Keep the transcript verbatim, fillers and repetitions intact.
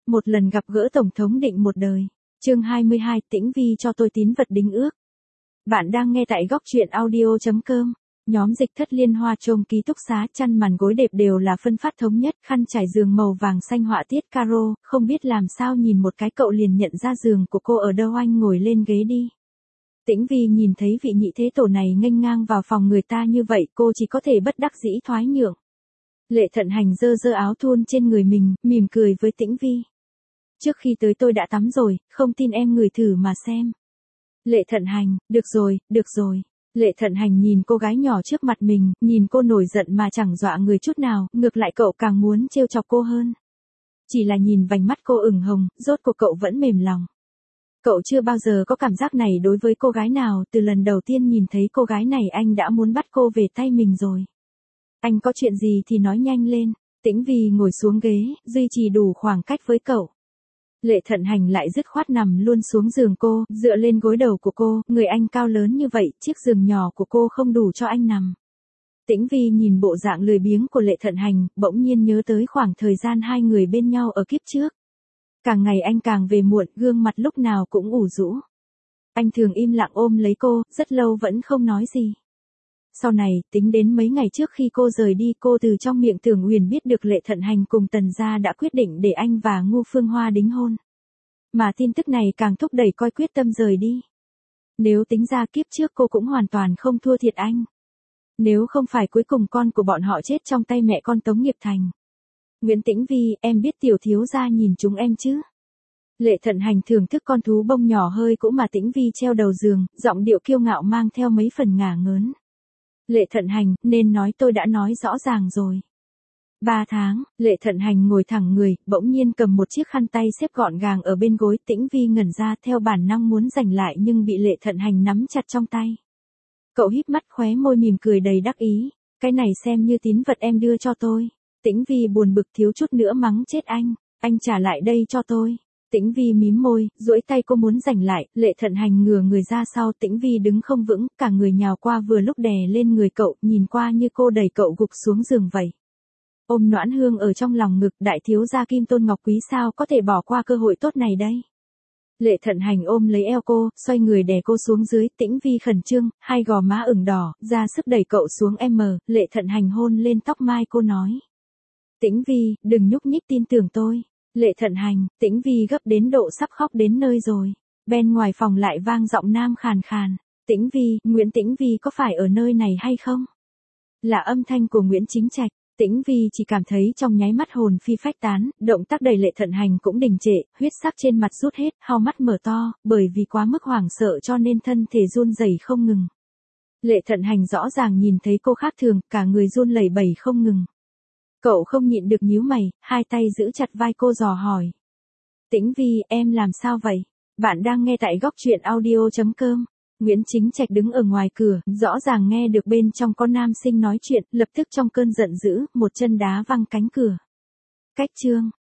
một lần gặp gỡ Tổng thống định một đời. Chương hai mươi hai, Tĩnh Vi cho tôi tín vật đính ước. Bạn đang nghe tại góc truyện audio chấm com. Nhóm Dịch Thất Liên Hoa Chôm ký túc xá, chăn màn gối đệm đều là phân phát thống nhất, khăn trải giường màu vàng xanh họa tiết caro, không biết làm sao nhìn một cái cậu liền nhận ra giường của cô ở đâu. Anh ngồi lên ghế đi. Tĩnh Vi nhìn thấy vị nhị thế tổ này nghênh ngang vào phòng người ta như vậy, cô chỉ có thể bất đắc dĩ thoái nhượng. Lệ Thận Hành giơ giơ áo thun trên người mình, mỉm cười với Tĩnh Vi. Trước khi tới tôi đã tắm rồi, không tin em ngửi thử mà xem. Lệ Thận Hành, được rồi, được rồi. Lệ Thận Hành nhìn cô gái nhỏ trước mặt mình, nhìn cô nổi giận mà chẳng dọa người chút nào, ngược lại cậu càng muốn trêu chọc cô hơn. Chỉ là nhìn vành mắt cô ửng hồng, rốt cuộc cậu vẫn mềm lòng. Cậu chưa bao giờ có cảm giác này đối với cô gái nào, từ lần đầu tiên nhìn thấy cô gái này anh đã muốn bắt cô về tay mình rồi. Anh có chuyện gì thì nói nhanh lên. Tĩnh Vi ngồi xuống ghế, duy trì đủ khoảng cách với cậu. Lệ Thận Hành lại dứt khoát nằm luôn xuống giường cô, dựa lên gối đầu của cô, người anh cao lớn như vậy, chiếc giường nhỏ của cô không đủ cho anh nằm. Tĩnh Vi nhìn bộ dạng lười biếng của Lệ Thận Hành, bỗng nhiên nhớ tới khoảng thời gian hai người bên nhau ở kiếp trước. Càng ngày anh càng về muộn, gương mặt lúc nào cũng ủ rũ. Anh thường im lặng ôm lấy cô, rất lâu vẫn không nói gì. Sau này, tính đến mấy ngày trước khi cô rời đi, cô từ trong miệng Tưởng Uyển biết được Lệ Thận Hành cùng Tần gia đã quyết định để anh và Ngô Phương Hoa đính hôn. Mà tin tức này càng thúc đẩy coi quyết tâm rời đi. Nếu tính ra kiếp trước cô cũng hoàn toàn không thua thiệt anh. Nếu không phải cuối cùng con của bọn họ chết trong tay mẹ con Tống Nghiệp Thành. Nguyễn Tĩnh Vi, em biết tiểu thiếu gia nhìn chúng em chứ? Lệ Thận Hành thưởng thức con thú bông nhỏ hơi cũ mà Tĩnh Vi treo đầu giường, giọng điệu kiêu ngạo mang theo mấy phần ngả ngớn. Lệ Thận Hành, nên nói tôi đã nói rõ ràng rồi. Ba tháng, Lệ Thận Hành ngồi thẳng người, bỗng nhiên cầm một chiếc khăn tay xếp gọn gàng ở bên gối. Tĩnh Vi ngẩn ra, theo bản năng muốn giành lại nhưng bị Lệ Thận Hành nắm chặt trong tay. Cậu híp mắt, khóe môi mỉm cười đầy đắc ý. Cái này xem như tín vật em đưa cho tôi. Tĩnh Vi buồn bực thiếu chút nữa mắng chết anh. Anh trả lại đây cho tôi. Tĩnh Vi mím môi, duỗi tay cô muốn giành lại. Lệ Thận Hành ngửa người ra sau. Tĩnh Vi đứng không vững, cả người nhào qua vừa lúc đè lên người cậu, nhìn qua như cô đẩy cậu gục xuống giường vậy. Ôm Noãn Hương ở trong lòng ngực, đại thiếu gia Kim Tôn Ngọc Quý sao có thể bỏ qua cơ hội tốt này đây. Lệ Thận Hành ôm lấy eo cô, xoay người đè cô xuống dưới. Tĩnh Vi khẩn trương, hai gò má ửng đỏ, ra sức đẩy cậu xuống em. Lệ Thận Hành hôn lên tóc mai cô nói. Tĩnh Vi, đừng nhúc nhích, tin tưởng tôi. Lệ Thận Hành, Tĩnh Vi gấp đến độ sắp khóc đến nơi rồi. Bên ngoài phòng lại vang giọng nam khàn khàn. Tĩnh Vi, Nguyễn Tĩnh Vi có phải ở nơi này hay không? Là âm thanh của Nguyễn Chính Trạch. Tĩnh Vi chỉ cảm thấy trong nháy mắt hồn phi phách tán, động tác đầy Lệ Thận Hành cũng đình trệ, huyết sắc trên mặt rút hết, hao mắt mở to, bởi vì quá mức hoảng sợ cho nên thân thể run rẩy không ngừng. Lệ Thận Hành rõ ràng nhìn thấy cô khác thường, cả người run lẩy bẩy không ngừng. Cậu không nhịn được nhíu mày, hai tay giữ chặt vai cô dò hỏi. Tĩnh Vi, em làm sao vậy? Bạn đang nghe tại góc truyện audio chấm com. Nguyễn Chính Trạch đứng ở ngoài cửa, rõ ràng nghe được bên trong có nam sinh nói chuyện, lập tức trong cơn giận dữ, một chân đá văng cánh cửa. Cách chương.